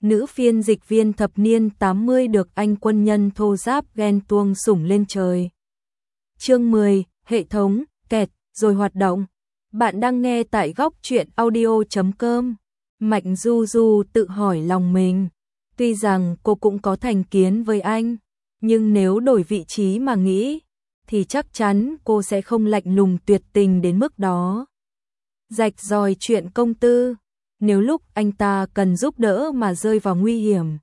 nữ phiên dịch viên thập niên 80 được anh quân nhân thô giáp ghen tuông sủng lên trời. Chương 10, hệ thống, kẹt, rồi hoạt động. Bạn đang nghe tại góc truyện audio.com. Mạnh Du Du tự hỏi lòng mình. Tuy rằng cô cũng có thành kiến với anh, nhưng nếu đổi vị trí mà nghĩ, thì chắc chắn cô sẽ không lạnh lùng tuyệt tình đến mức đó. Rạch ròi chuyện công tư, nếu lúc anh ta cần giúp đỡ mà rơi vào nguy hiểm,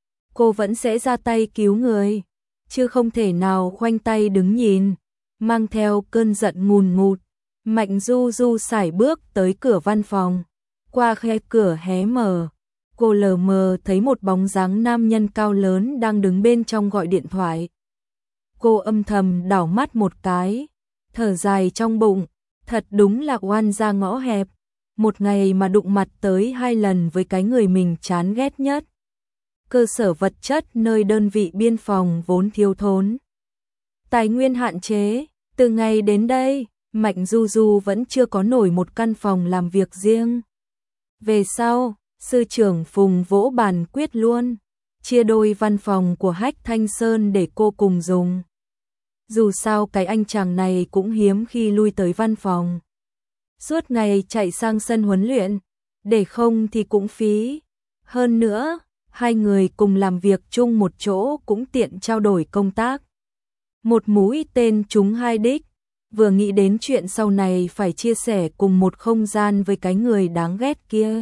cô vẫn sẽ ra tay cứu người, chứ không thể nào khoanh tay đứng nhìn. Mang theo cơn giận ngùn ngụt, Mạnh Du Du sải bước tới cửa văn phòng. Qua khe cửa hé mở, cô lờ mờ thấy một bóng dáng nam nhân cao lớn đang đứng bên trong gọi điện thoại. Cô âm thầm đảo mắt một cái, thở dài trong bụng, thật đúng là oan ra ngõ hẹp, một ngày mà đụng mặt tới 2 lần với cái người mình chán ghét nhất. Cơ sở vật chất nơi đơn vị biên phòng vốn thiếu thốn, tài nguyên hạn chế, từ ngày đến đây, Mạnh Du Du vẫn chưa có nổi một căn phòng làm việc riêng. Về sau, sư trưởng Phùng vỗ bàn quyết luôn, chia đôi văn phòng của Hách Thanh Sơn để cô cùng dùng. Dù sao cái anh chàng này cũng hiếm khi lui tới văn phòng, suốt ngày chạy sang sân huấn luyện, để không thì cũng phí. Hơn nữa, hai người cùng làm việc chung một chỗ cũng tiện trao đổi công tác. Một mũi tên trúng 2 đích, vừa nghĩ đến chuyện sau này phải chia sẻ cùng một không gian với cái người đáng ghét kia,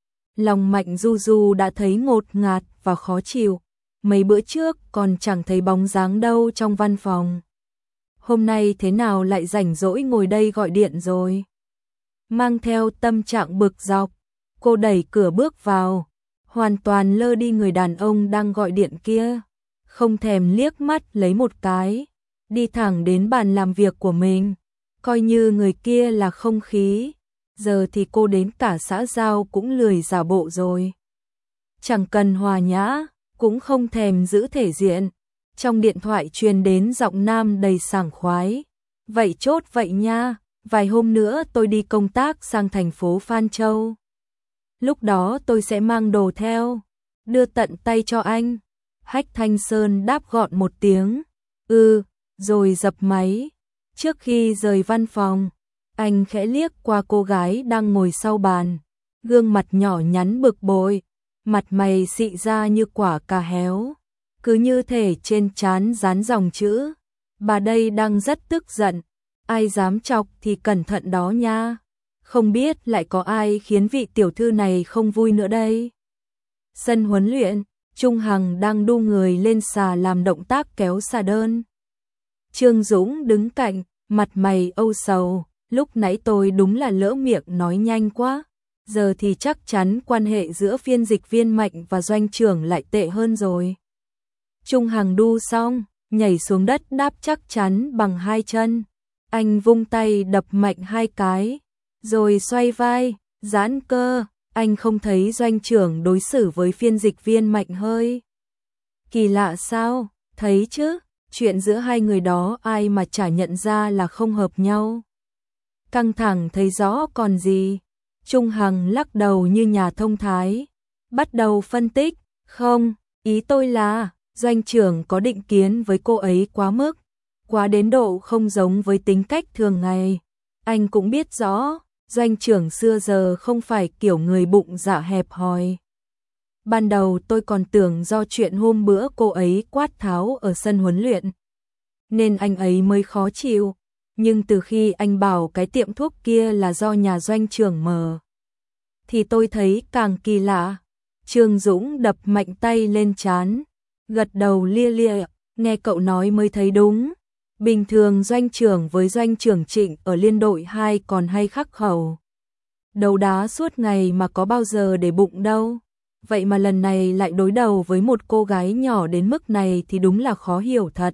lòng Mạnh Du Du đã thấy ngột ngạt và khó chịu. Mấy bữa trước còn chẳng thấy bóng dáng đâu trong văn phòng, hôm nay thế nào lại rảnh rỗi ngồi đây gọi điện rồi. Mang theo tâm trạng bực dọc, cô đẩy cửa bước vào, hoàn toàn lơ đi người đàn ông đang gọi điện kia, không thèm liếc mắt lấy một cái, đi thẳng đến bàn làm việc của mình, coi như người kia là không khí. Giờ thì cô đến cả xã giao cũng lười giả bộ rồi. Chẳng cần hòa nhã, cũng không thèm giữ thể diện. Trong điện thoại truyền đến giọng nam đầy sảng khoái. Vậy chốt vậy nha, vài hôm nữa tôi đi công tác sang thành phố Phan Châu. Lúc đó tôi sẽ mang đồ theo, đưa tận tay cho anh. Hách Thanh Sơn đáp gọn một tiếng, rồi dập máy. Trước khi rời văn phòng, anh khẽ liếc qua cô gái đang ngồi sau bàn, gương mặt nhỏ nhắn bực bội, mặt mày xị ra như quả cà héo, cứ như thể trên trán dán dòng chữ: bà đây đang rất tức giận, ai dám chọc thì cẩn thận đó nha. Không biết lại có ai khiến vị tiểu thư này không vui nữa đây. Sân huấn luyện, Trung Hằng đang đu người lên xà làm động tác kéo xà đơn. Trương Dũng đứng cạnh, mặt mày âu sầu, lúc nãy tôi đúng là lỡ miệng nói nhanh quá, giờ thì chắc chắn quan hệ giữa phiên dịch viên Mạnh và doanh trưởng lại tệ hơn rồi. Trung Hằng đu xong, nhảy xuống đất đáp chắc chắn bằng 2 chân, anh vung tay đập mạnh 2 cái, rồi xoay vai, giãn cơ. Anh không thấy doanh trưởng đối xử với phiên dịch viên Mạnh hơi kỳ lạ sao? Thấy chứ, chuyện giữa hai người đó ai mà chả nhận ra là không hợp nhau. Căng thẳng thấy rõ còn gì. Trung Hằng lắc đầu như nhà thông thái, bắt đầu phân tích. Không, ý tôi là doanh trưởng có định kiến với cô ấy quá mức, quá đến độ không giống với tính cách thường ngày. Anh cũng biết rõ doanh trưởng xưa giờ không phải kiểu người bụng dạ hẹp hòi. Ban đầu tôi còn tưởng do chuyện hôm bữa cô ấy quát tháo ở sân huấn luyện, nên anh ấy mới khó chịu. Nhưng từ khi anh bảo cái tiệm thuốc kia là do nhà doanh trưởng mở, thì tôi thấy càng kỳ lạ. Trương Dũng đập mạnh tay lên trán, gật đầu lia lịa, nghe cậu nói mới thấy đúng. Bình thường doanh trưởng với doanh trưởng Trịnh ở liên đội 2 còn hay khắc khẩu đấu đá suốt ngày mà có bao giờ để bụng đâu. Vậy mà lần này lại đối đầu với một cô gái nhỏ đến mức này thì đúng là khó hiểu thật.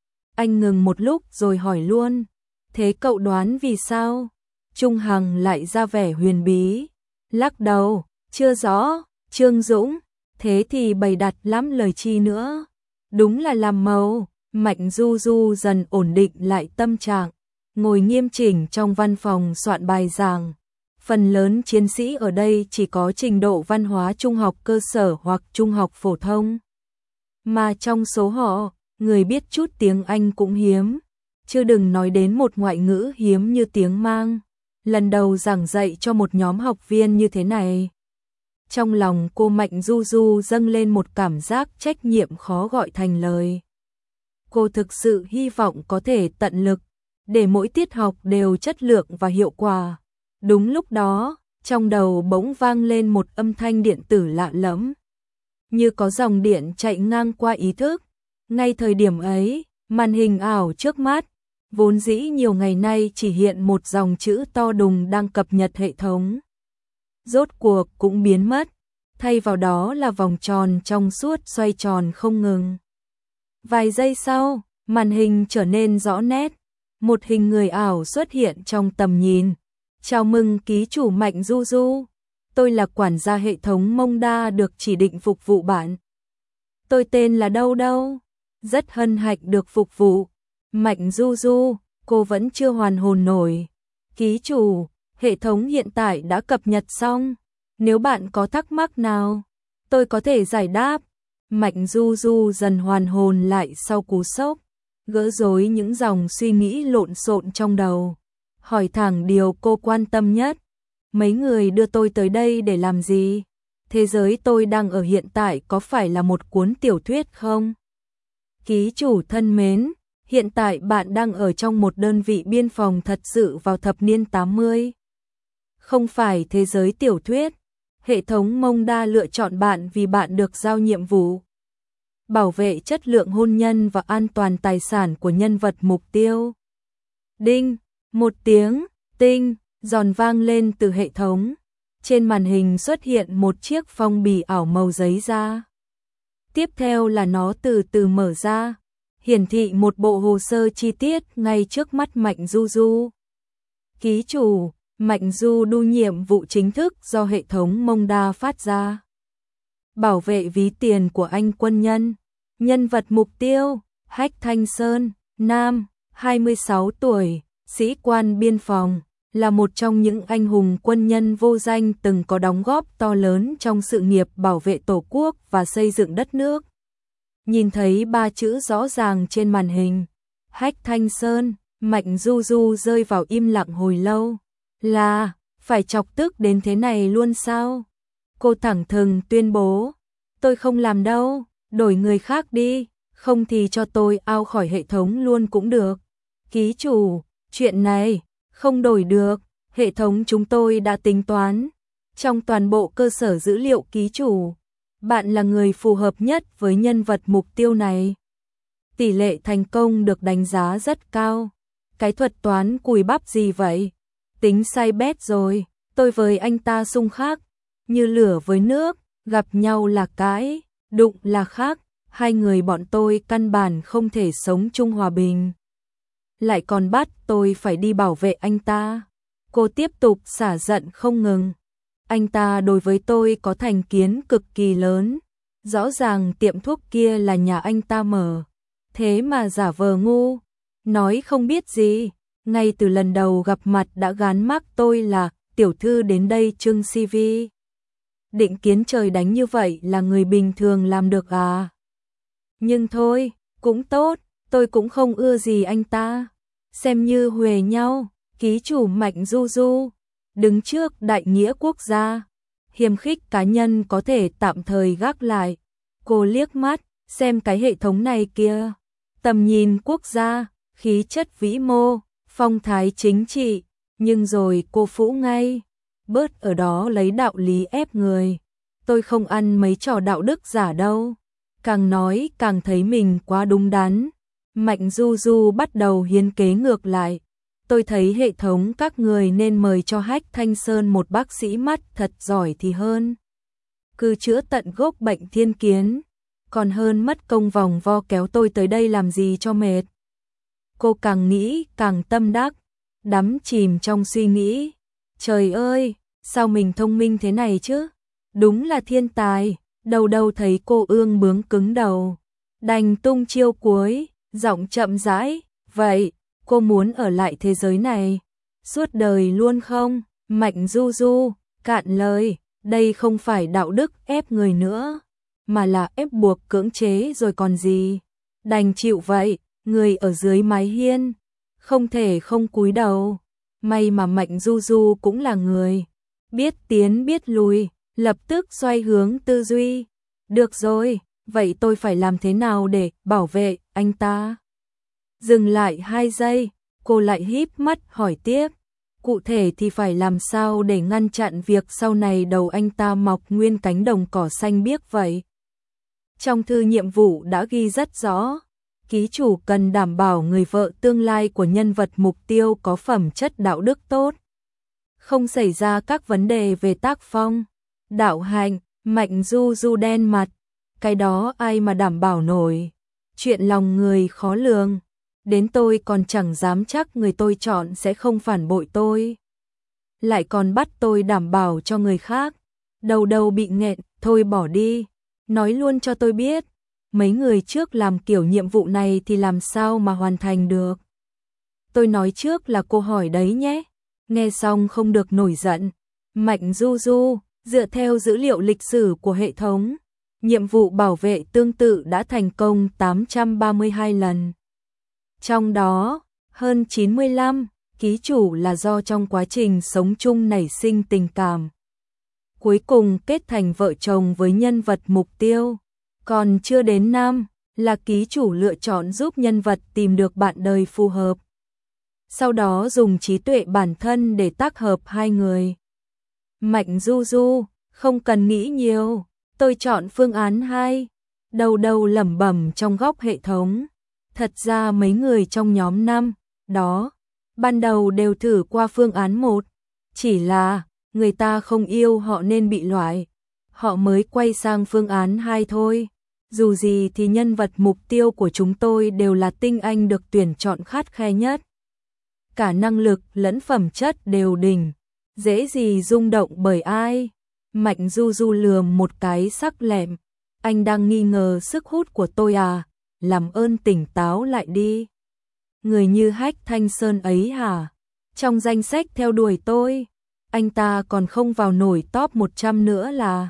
Anh ngừng một lúc rồi hỏi luôn, thế cậu đoán vì sao? Trung Hằng lại ra vẻ huyền bí, lắc đầu, chưa rõ. Trương Dũng, thế thì bày đặt lắm lời chi nữa. Đúng là làm màu. Mạnh Du Du dần ổn định lại tâm trạng, ngồi nghiêm chỉnh trong văn phòng soạn bài giảng. Phần lớn chiến sĩ ở đây chỉ có trình độ văn hóa trung học cơ sở hoặc trung học phổ thông. Mà trong số họ, người biết chút tiếng Anh cũng hiếm, chứ đừng nói đến một ngoại ngữ hiếm như tiếng Mang. Lần đầu giảng dạy cho một nhóm học viên như thế này. Trong lòng cô Mạnh Du Du dâng lên một cảm giác trách nhiệm khó gọi thành lời. Cô thực sự hy vọng có thể tận lực, để mỗi tiết học đều chất lượng và hiệu quả. Đúng lúc đó, trong đầu bỗng vang lên một âm thanh điện tử lạ lẫm. Như có dòng điện chạy ngang qua ý thức. Ngay thời điểm ấy, màn hình ảo trước mắt, vốn dĩ nhiều ngày nay chỉ hiện một dòng chữ to đùng đang cập nhật hệ thống. Rốt cuộc cũng biến mất, thay vào đó là vòng tròn trong suốt xoay tròn không ngừng. Vài giây sau, màn hình trở nên rõ nét, một hình người ảo xuất hiện trong tầm nhìn. Chào mừng ký chủ Mạnh Du Du, tôi là quản gia hệ thống Monda được chỉ định phục vụ bạn. Tôi tên là Đâu Đâu, rất hân hạnh được phục vụ. Mạnh Du Du, cô vẫn chưa hoàn hồn nổi. Ký chủ, hệ thống hiện tại đã cập nhật xong, nếu bạn có thắc mắc nào, tôi có thể giải đáp. Mạnh Du Du dần hoàn hồn lại sau cú sốc, gỡ rối những dòng suy nghĩ lộn xộn trong đầu, hỏi thẳng điều cô quan tâm nhất. Mấy người đưa tôi tới đây để làm gì? Thế giới tôi đang ở hiện tại có phải là một cuốn tiểu thuyết không? Ký chủ thân mến, hiện tại bạn đang ở trong một đơn vị biên phòng thật sự vào thập niên 80. Không phải thế giới tiểu thuyết. Hệ thống Monda lựa chọn bạn vì bạn được giao nhiệm vụ bảo vệ chất lượng hôn nhân và an toàn tài sản của nhân vật mục tiêu. Đinh, một tiếng tinh giòn vang lên từ hệ thống. Trên màn hình xuất hiện một chiếc phong bì ảo màu giấy da. Tiếp theo là nó từ từ mở ra, hiển thị một bộ hồ sơ chi tiết ngay trước mắt Mạnh Du Du. Ký chủ, Mạnh Du Du nhiệm vụ chính thức do hệ thống Monda phát ra. Bảo vệ ví tiền của anh quân nhân. Nhân vật mục tiêu, Hách Thanh Sơn, nam, 26 tuổi, sĩ quan biên phòng, là một trong những anh hùng quân nhân vô danh từng có đóng góp to lớn trong sự nghiệp bảo vệ Tổ quốc và xây dựng đất nước. Nhìn thấy ba chữ rõ ràng trên màn hình, Hách Thanh Sơn, Mạnh Du Du rơi vào im lặng hồi lâu. Là, phải chọc tức đến thế này luôn sao? Cô thẳng thừng tuyên bố, tôi không làm đâu, đổi người khác đi, không thì cho tôi out khỏi hệ thống luôn cũng được. Ký chủ, chuyện này không đổi được, hệ thống chúng tôi đã tính toán. Trong toàn bộ cơ sở dữ liệu ký chủ, bạn là người phù hợp nhất với nhân vật mục tiêu này. Tỷ lệ thành công được đánh giá rất cao. Cái thuật toán cùi bắp gì vậy? Tính sai bét rồi, tôi với anh ta xung khắc, như lửa với nước, gặp nhau là cãi, đụng là khác, hai người bọn tôi căn bản không thể sống chung hòa bình. Lại còn bắt tôi phải đi bảo vệ anh ta. Cô tiếp tục xả giận không ngừng. Anh ta đối với tôi có thành kiến cực kỳ lớn. Rõ ràng tiệm thuốc kia là nhà anh ta mở. Thế mà giả vờ ngu, nói không biết gì. Ngay từ lần đầu gặp mặt đã gán mác tôi là tiểu thư đến đây trưng CV. Định kiến trời đánh như vậy là người bình thường làm được à? Nhưng thôi, cũng tốt, tôi cũng không ưa gì anh ta. Xem như huề nhau, ký chủ Mạnh Du Du, đứng trước đại nghĩa quốc gia. Hiềm khích cá nhân có thể tạm thời gác lại. Cô liếc mắt, xem cái hệ thống này kia. Tầm nhìn quốc gia, khí chất vĩ mô, phong thái chính trị. Nhưng rồi cô phũ ngay, bớt ở đó lấy đạo lý ép người. Tôi không ăn mấy trò đạo đức giả đâu. Càng nói càng thấy mình quá đúng đắn. Mạnh Du Du bắt đầu hiến kế ngược lại. Tôi thấy hệ thống các người nên mời cho Hách Thanh Sơn một bác sĩ mắt thật giỏi thì hơn. Cứ chữa tận gốc bệnh thiên kiến, còn hơn mất công vòng vo kéo tôi tới đây làm gì cho mệt. Cô càng nghĩ càng tâm đắc, đắm chìm trong suy nghĩ. Trời ơi, sao mình thông minh thế này chứ? Đúng là thiên tài. Đầu đầu thấy cô ương bướng cứng đầu, đành tung chiêu cuối, giọng chậm rãi. Vậy, cô muốn ở lại thế giới này suốt đời luôn không? Mạnh Du Du, cạn lời, đây không phải đạo đức ép người nữa, mà là ép buộc cưỡng chế rồi còn gì. Đành chịu vậy, người ở dưới mái hiên, không thể không cúi đầu. May mà Mạnh Du Du cũng là người biết tiến biết lùi, lập tức xoay hướng tư duy. Được rồi, vậy tôi phải làm thế nào để bảo vệ anh ta? Dừng lại 2 giây, cô lại híp mắt hỏi tiếp. Cụ thể thì phải làm sao để ngăn chặn việc sau này đầu anh ta mọc nguyên cánh đồng cỏ xanh biếc vậy? Trong thư nhiệm vụ đã ghi rất rõ, ký chủ cần đảm bảo người vợ tương lai của nhân vật mục tiêu có phẩm chất đạo đức tốt, không xảy ra các vấn đề về tác phong, đạo hạnh. Mạnh Du Du đen mặt, cái đó ai mà đảm bảo nổi, chuyện lòng người khó lường, đến tôi còn chẳng dám chắc người tôi chọn sẽ không phản bội tôi, lại còn bắt tôi đảm bảo cho người khác, đầu đầu bị nghẹn, thôi bỏ đi, nói luôn cho tôi biết, mấy người trước làm kiểu nhiệm vụ này thì làm sao mà hoàn thành được. Tôi nói trước là cô hỏi đấy nhé. Nghe xong không được nổi giận. Mạnh Du Du, dựa theo dữ liệu lịch sử của hệ thống, nhiệm vụ bảo vệ tương tự đã thành công 832 lần. Trong đó, hơn 95 ký chủ là do trong quá trình sống chung nảy sinh tình cảm, cuối cùng kết thành vợ chồng với nhân vật mục tiêu. Còn chưa đến 5 là ký chủ lựa chọn giúp nhân vật tìm được bạn đời phù hợp, sau đó dùng trí tuệ bản thân để tác hợp hai người. Mạnh Du Du, không cần nghĩ nhiều, tôi chọn phương án 2. Đầu đầu lẩm bẩm trong góc hệ thống. Thật ra mấy người trong nhóm 5 đó, ban đầu đều thử qua phương án 1, chỉ là người ta không yêu họ nên bị loại, họ mới quay sang phương án 2 thôi. Dù gì thì nhân vật mục tiêu của chúng tôi đều là tinh anh được tuyển chọn khắt khe nhất. Cả năng lực lẫn phẩm chất đều đỉnh, dễ gì rung động bởi ai. Mạnh Du Du lườm một cái sắc lẹm, anh đang nghi ngờ sức hút của tôi à, làm ơn tỉnh táo lại đi. Người như Hách Thanh Sơn ấy hả, trong danh sách theo đuổi tôi, anh ta còn không vào nổi top 100 nữa là.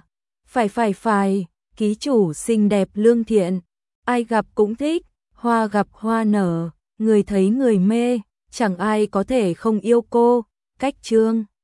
Phải, ký chủ xinh đẹp lương thiện, ai gặp cũng thích, hoa gặp hoa nở, người thấy người mê, chẳng ai có thể không yêu cô. Cách chương